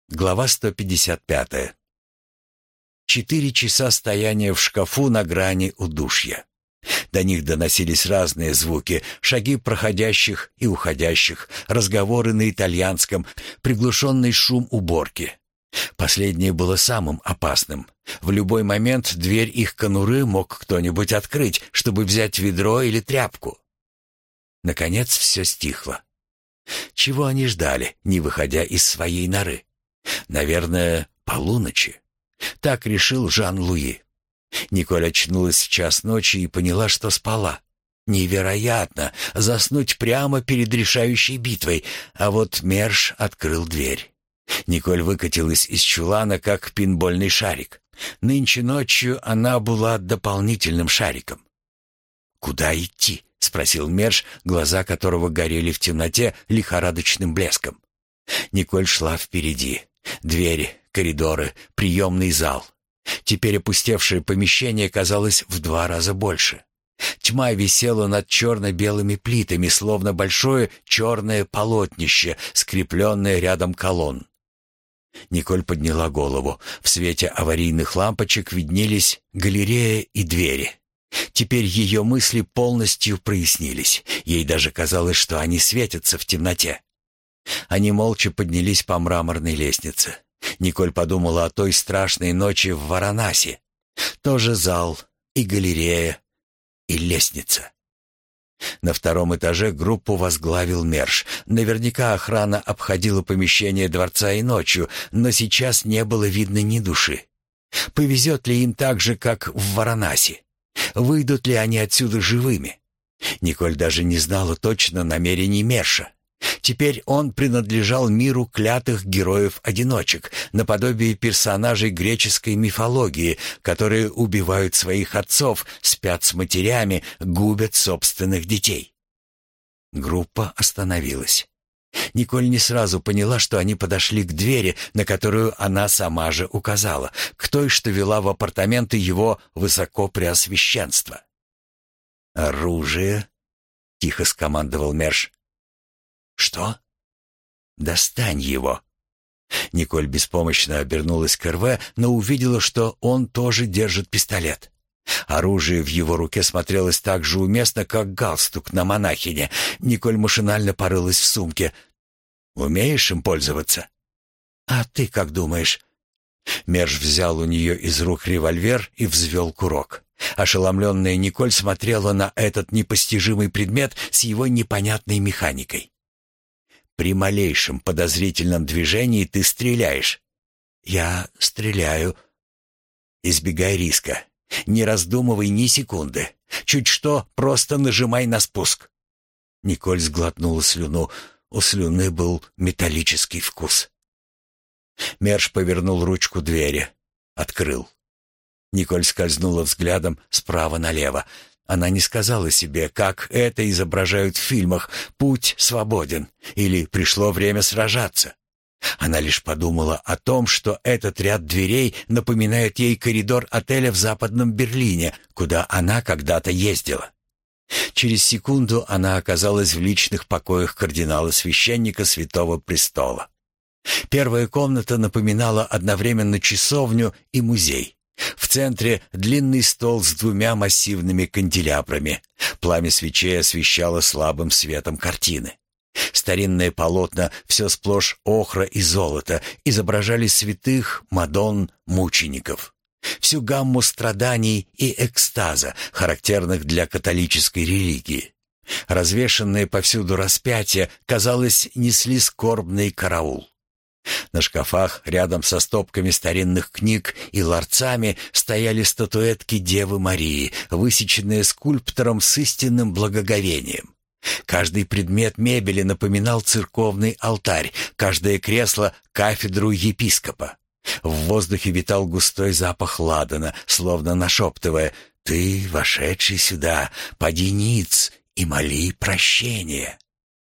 Глава 155. 4 часа стояния в шкафу на грани удушья. До них доносились разные звуки: шаги проходящих и уходящих, разговоры на итальянском, приглушенный шум уборки. Последнее было самым опасным. В любой момент дверь их конуры мог кто-нибудь открыть, чтобы взять ведро или тряпку. Наконец все стихло. Чего они ждали, не выходя из своей норы? Наверное, полуночи. Так решил Жан-Луи. Николь очнулась в час ночи и поняла, что спала. Невероятно! Заснуть прямо перед решающей битвой. А вот Мерш открыл дверь. Николь выкатилась из чулана, как пинбольный шарик. Нынче ночью она была дополнительным шариком. «Куда идти?» — спросил Мерш, глаза которого горели в темноте лихорадочным блеском. Николь шла впереди. Двери, коридоры, приемный зал. Теперь опустевшее помещение казалось в 2 раза больше. Тьма висела над черно-белыми плитами, словно большое черное полотнище, скрепленное рядом колонн. Николь подняла голову. В свете аварийных лампочек виднелись галерея и двери. Теперь ее мысли полностью прояснились. Ей даже казалось, что они светятся в темноте. Они молча поднялись по мраморной лестнице. Николь подумала о той страшной ночи в Варанаси. Тоже зал и галерея, и лестница. На 2-м этаже группу возглавил Мерш. Наверняка охрана обходила помещение дворца и ночью, но сейчас не было видно ни души. Повезет ли им так же, как в Варанаси? Выйдут ли они отсюда живыми? Николь даже не знала точно намерений Мерша. Теперь он принадлежал миру клятых героев-одиночек, наподобие персонажей греческой мифологии, которые убивают своих отцов, спят с матерями, губят собственных детей. Группа остановилась. Николь не сразу поняла, что они подошли к двери, на которую она сама же указала, к той, что вела в апартаменты его высокопреосвященства. «Оружие!» — тихо скомандовал Мерш. «Что?» «Достань его!» Николь беспомощно обернулась к Эрве, но увидела, что он тоже держит пистолет. Оружие в его руке смотрелось так же уместно, как галстук на монахине. Николь машинально порылась в сумке. «Умеешь им пользоваться?» «А ты как думаешь?» Мерш взял у нее из рук револьвер и взвел курок. Ошеломленная Николь смотрела на этот непостижимый предмет с его непонятной механикой. «При малейшем подозрительном движении ты стреляешь». «Я стреляю». «Избегай риска. Не раздумывай ни секунды. Чуть что, просто нажимай на спуск». Николь сглотнула слюну. У слюны был металлический вкус. Мерш повернул ручку двери. Открыл. Николь скользнула взглядом справа налево. Она не сказала себе, как это изображают в фильмах «Путь свободен» или «Пришло время сражаться». Она лишь подумала о том, что этот ряд дверей напоминает ей коридор отеля в Западном Берлине, куда она когда-то ездила. Через секунду она оказалась в личных покоях кардинала-священника Святого Престола. Первая комната напоминала одновременно часовню и музей. В центре длинный стол с 2 массивными канделябрами. Пламя свечей освещало слабым светом картины. Старинные полотна, все сплошь охра и золото, изображали святых, мадонн, мучеников. Всю гамму страданий и экстаза, характерных для католической религии. Развешанные повсюду распятия, казалось, несли скорбный караул. На шкафах, рядом со стопками старинных книг и ларцами, стояли статуэтки Девы Марии, высеченные скульптором с истинным благоговением. Каждый предмет мебели напоминал церковный алтарь, каждое кресло — кафедру епископа. В воздухе витал густой запах ладана, словно нашептывая: «Ты, вошедший сюда, поди ниц и моли прощения».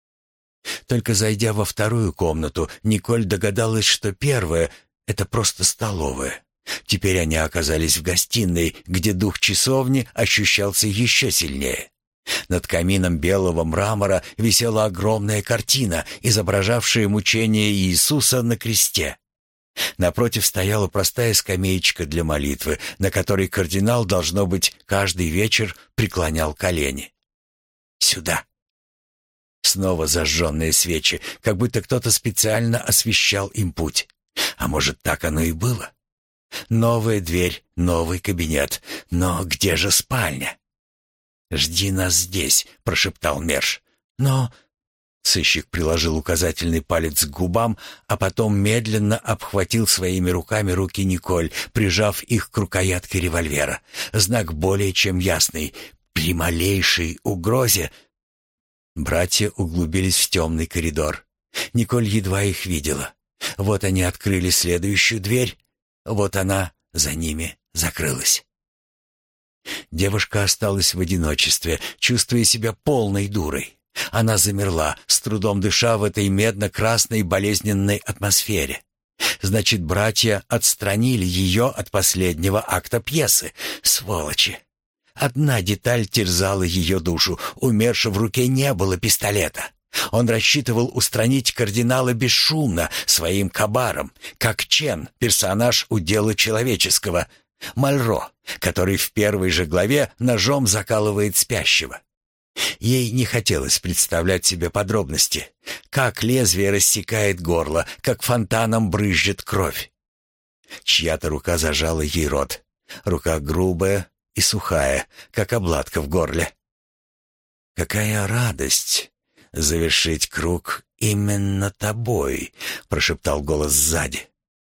Только зайдя во 2-ю комнату, Николь догадалась, что первая — это просто столовая. Теперь они оказались в гостиной, где дух часовни ощущался еще сильнее. Над камином белого мрамора висела огромная картина, изображавшая мучение Иисуса на кресте. Напротив стояла простая скамеечка для молитвы, на которой кардинал, должно быть, каждый вечер преклонял колени. «Сюда!» Снова зажженные свечи, как будто кто-то специально освещал им путь. А может, так оно и было? Новая дверь, новый кабинет. Но где же спальня? «Жди нас здесь», — прошептал Мерш. «Но...» Сыщик приложил указательный палец к губам, а потом медленно обхватил своими руками руки Николь, прижав их к рукоятке револьвера. Знак более чем ясный. При малейшей угрозе... Братья углубились в темный коридор. Николь едва их видела. Вот они открыли следующую дверь. Вот она за ними закрылась. Девушка осталась в одиночестве, чувствуя себя полной дурой. Она замерла, с трудом дыша в этой медно-красной болезненной атмосфере. Значит, братья отстранили ее от последнего акта пьесы. Сволочи! Одна деталь терзала ее душу. У Мерша в руке не было пистолета. Он рассчитывал устранить кардинала бесшумно, своим кабаром, как Чен, персонаж удела человеческого, Мальро, который в первой же главе ножом закалывает спящего. Ей не хотелось представлять себе подробности, как лезвие рассекает горло, как фонтаном брызжет кровь. Чья-то рука зажала ей рот. Рука грубая и сухая, как обладка в горле. «Какая радость завершить круг именно тобой», — прошептал голос сзади.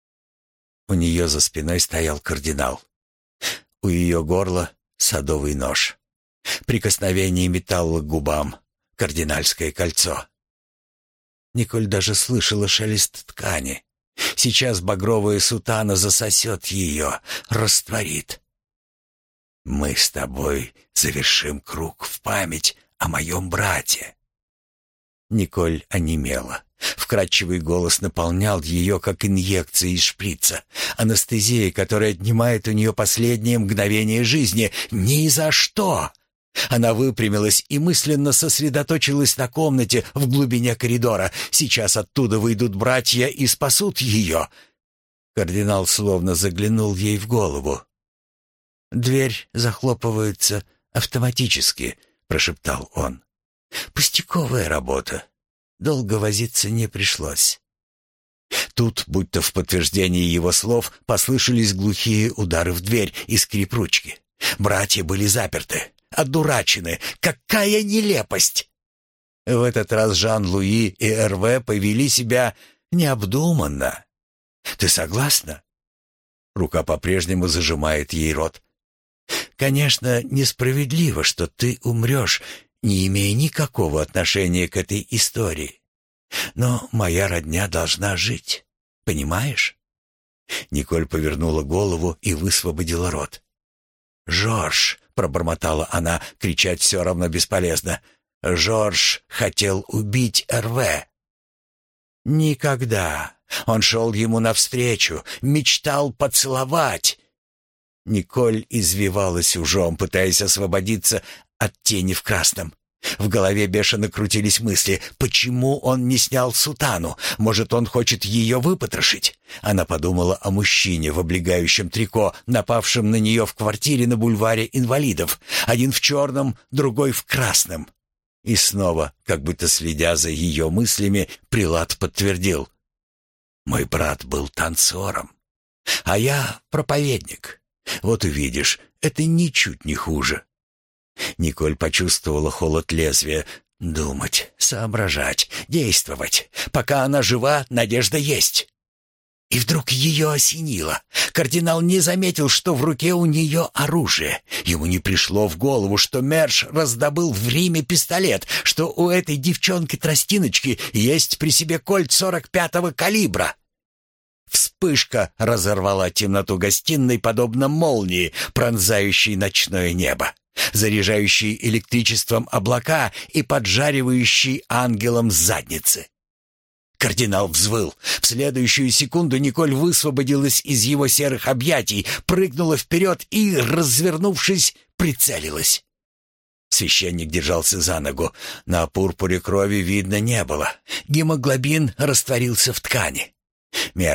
У нее за спиной стоял кардинал. У ее горла садовый нож. Прикосновение металла к губам. Кардинальское кольцо. Николь даже слышала шелест ткани. Сейчас багровая сутана засосет ее, растворит. «Мы с тобой завершим круг в память о моем брате». Николь онемела. Вкрадчивый голос наполнял ее, как инъекция из шприца. Анестезия, которая отнимает у нее последние мгновения жизни. Ни за что! Она выпрямилась и мысленно сосредоточилась на комнате в глубине коридора. Сейчас оттуда выйдут братья и спасут ее. Кардинал словно заглянул ей в голову. «Дверь захлопывается автоматически», — прошептал он. «Пустяковая работа. Долго возиться не пришлось». Тут, будто в подтверждении его слов, послышались глухие удары в дверь и скрип ручки. Братья были заперты, одурачены. Какая нелепость! В этот раз Жан-Луи и Эрве повели себя необдуманно. «Ты согласна?» Рука по-прежнему зажимает ей рот. «Конечно, несправедливо, что ты умрешь, не имея никакого отношения к этой истории. Но моя родня должна жить, понимаешь?» Николь повернула голову и высвободила рот. «Жорж!» — пробормотала она, кричать все равно бесполезно. «Жорж хотел убить Эрве». «Никогда! Он шел ему навстречу, мечтал поцеловать!» Николь извивалась ужом, пытаясь освободиться от тени в красном. В голове бешено крутились мысли. Почему он не снял сутану? Может, он хочет ее выпотрошить? Она подумала о мужчине в облегающем трико, напавшем на нее в квартире на бульваре Инвалидов. Один в черном, другой в красном. И снова, как будто следя за ее мыслями, прилад подтвердил. «Мой брат был танцором, а я проповедник. Вот увидишь, это ничуть не хуже». Николь почувствовала холод лезвия. Думать, соображать, действовать. Пока она жива, надежда есть. И вдруг ее осенило. Кардинал не заметил, что в руке у нее оружие. Ему не пришло в голову, что Мерш раздобыл в Риме пистолет, что у этой девчонки-тростиночки есть при себе кольт 45-го калибра. Вспышка разорвала темноту гостиной, подобно молнии, пронзающей ночное небо, заряжающей электричеством облака и поджаривающей ангелом задницы. Кардинал взвыл. В следующую секунду Николь высвободилась из его серых объятий, прыгнула вперед и, развернувшись, прицелилась. Священник держался за ногу. На пурпуре крови видно не было. Гемоглобин растворился в ткани. Мерш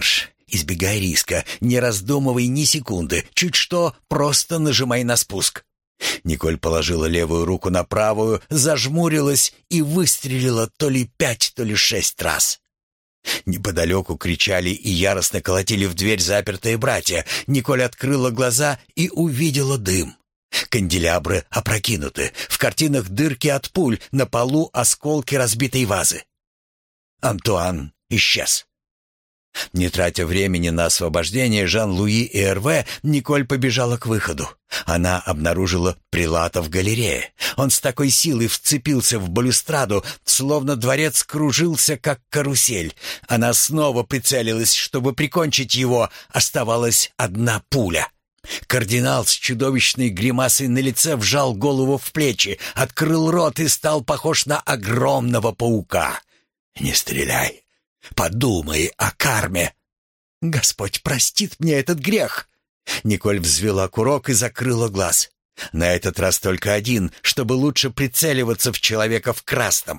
Избегай риска, не раздумывай ни секунды. Чуть что, просто нажимай на спуск». Николь положила левую руку на правую, зажмурилась и выстрелила то ли 5, то ли 6 раз. Неподалеку кричали и яростно колотили в дверь запертые братья. Николь открыла глаза и увидела дым. Канделябры опрокинуты, в картинах дырки от пуль, на полу осколки разбитой вазы. Антуан исчез. Не тратя времени на освобождение Жан-Луи и Эрве, Николь побежала к выходу. Она обнаружила прилата в галерее. Он с такой силой вцепился в балюстраду, словно дворец кружился, как карусель. Она снова прицелилась, чтобы прикончить его. Оставалась одна пуля. Кардинал с чудовищной гримасой на лице вжал голову в плечи, открыл рот и стал похож на огромного паука. «Не стреляй! Подумай о карме!» «Господь простит мне этот грех!» Николь взвела курок и закрыла глаз. На этот раз только один, чтобы лучше прицеливаться в человека в красном.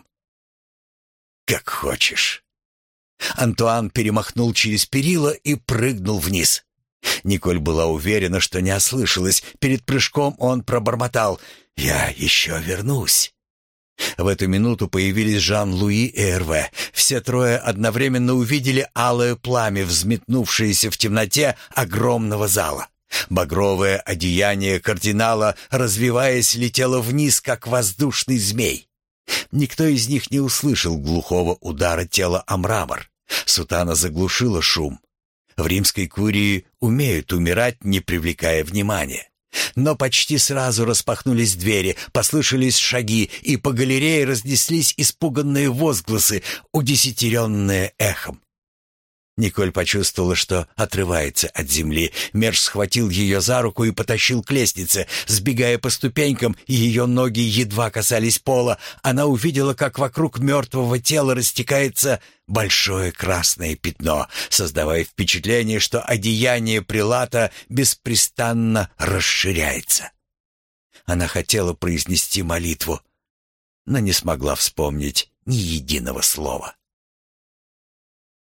«Как хочешь». Антуан перемахнул через перила и прыгнул вниз. Николь была уверена, что не ослышалась. Перед прыжком он пробормотал: «Я еще вернусь». В эту минуту появились Жан-Луи и Эрве. Все трое одновременно увидели алое пламя, взметнувшееся в темноте огромного зала. Багровое одеяние кардинала, развиваясь, летело вниз, как воздушный змей. Никто из них не услышал глухого удара тела о мрамор. Сутана заглушила шум. В римской курии умеют умирать, не привлекая внимания. Но почти сразу распахнулись двери, послышались шаги, и по галерее разнеслись испуганные возгласы, удесятеренные эхом. Николь почувствовала, что отрывается от земли. Мерш схватил ее за руку и потащил к лестнице. Сбегая по ступенькам, ее ноги едва касались пола. Она увидела, как вокруг мертвого тела растекается большое красное пятно, создавая впечатление, что одеяние прилата беспрестанно расширяется. Она хотела произнести молитву, но не смогла вспомнить ни единого слова.